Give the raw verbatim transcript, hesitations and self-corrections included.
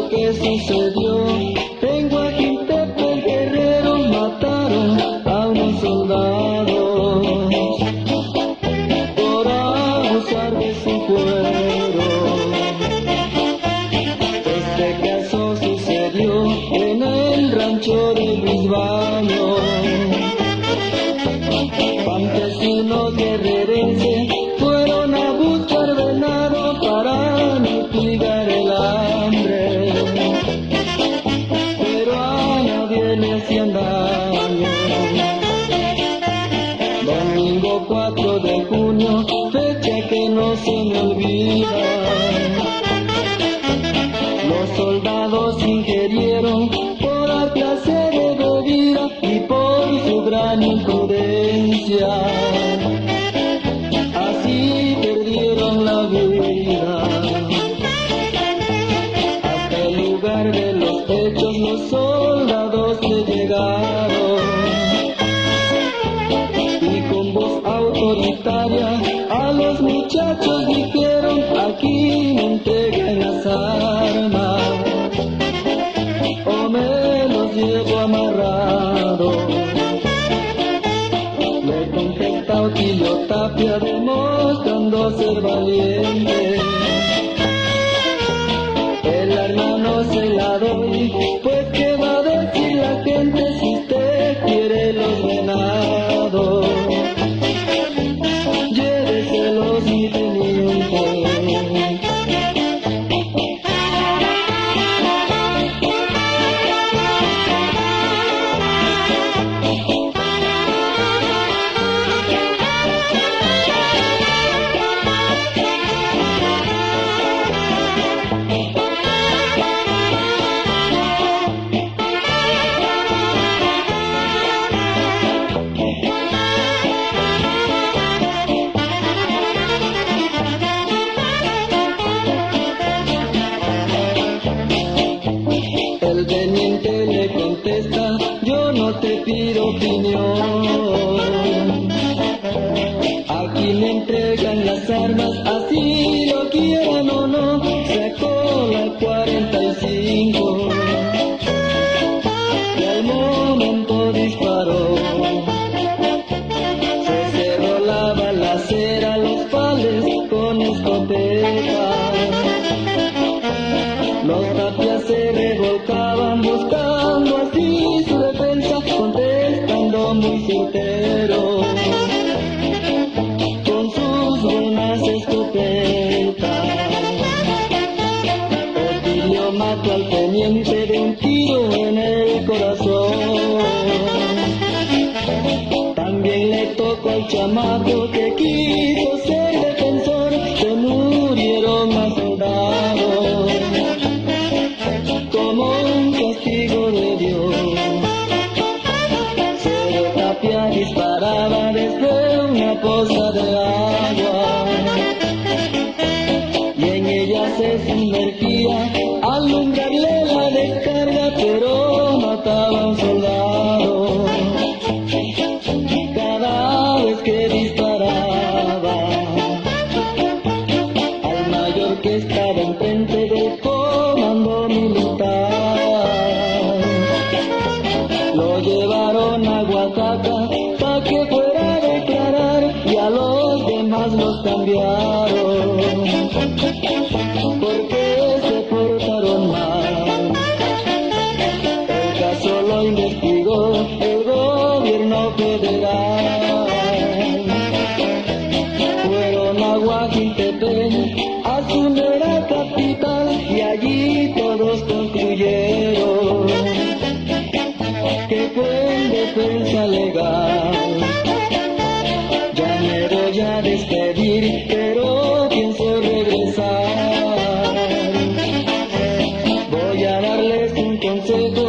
lo que sucedió. En Guajiltepec, Guerrero, mataron a unos soldados por abusar de su cuero. Este caso sucedió en el rancho de Brisbane. Campesinos guerrerenses fueron a buscar venado para mitigar el hambre, pero a nadie le hacían daño. Domingo cuatro de junio, fecha que no se me olvida. Los soldados ingirieron por la clase de bebida y por su gran imprudencia. Así perdieron la vida. Hasta el lugar de los hechos los soldados se llegaron y con voz autoritaria a los muchachos dijeron: aquí me entreguen las armas o me los llevo amarrados. Le contesta Otilio Tapia demostrando ser valiente: el arma no se la doy, pues qué va a decir la gente si usted quiere los venados. Lléveselos, mi teniente. El teniente le contesta: yo no te pido opinión, aquí me entregan las armas, así lo quieran o no. Sacó la cuarenta y cinco y al momento disparó. Se cerró la balacera, los pales con escopeta. Los Tapias se revolcaban buscando así su defensa, contestando muy sincero con sus buenas escopetas. Otilio mató al teniente de un tiro en el corazón. También le tocó al chamaco que quiso ser defensor, se murieron más soldados como un castigo de Dios. Cero Tapia disparaba desde una poza de agua y en ella se sumergía al alumbrarle la descarga, pero mataba a un soldado cada vez que disparaba. Al mayor que estaba enfrente del comando militar lo llevaron a Oaxaca pa' que fuera a declarar y a los demás los cambiaron porque se portaron mal. El caso lo investigó el gobierno federal. Fueron a Guajiltepec, a su nueva capital, y allí todos concluyeron que fue en defensa legal. Ya me voy a despedir, pero pienso regresar. Voy a darles un consejo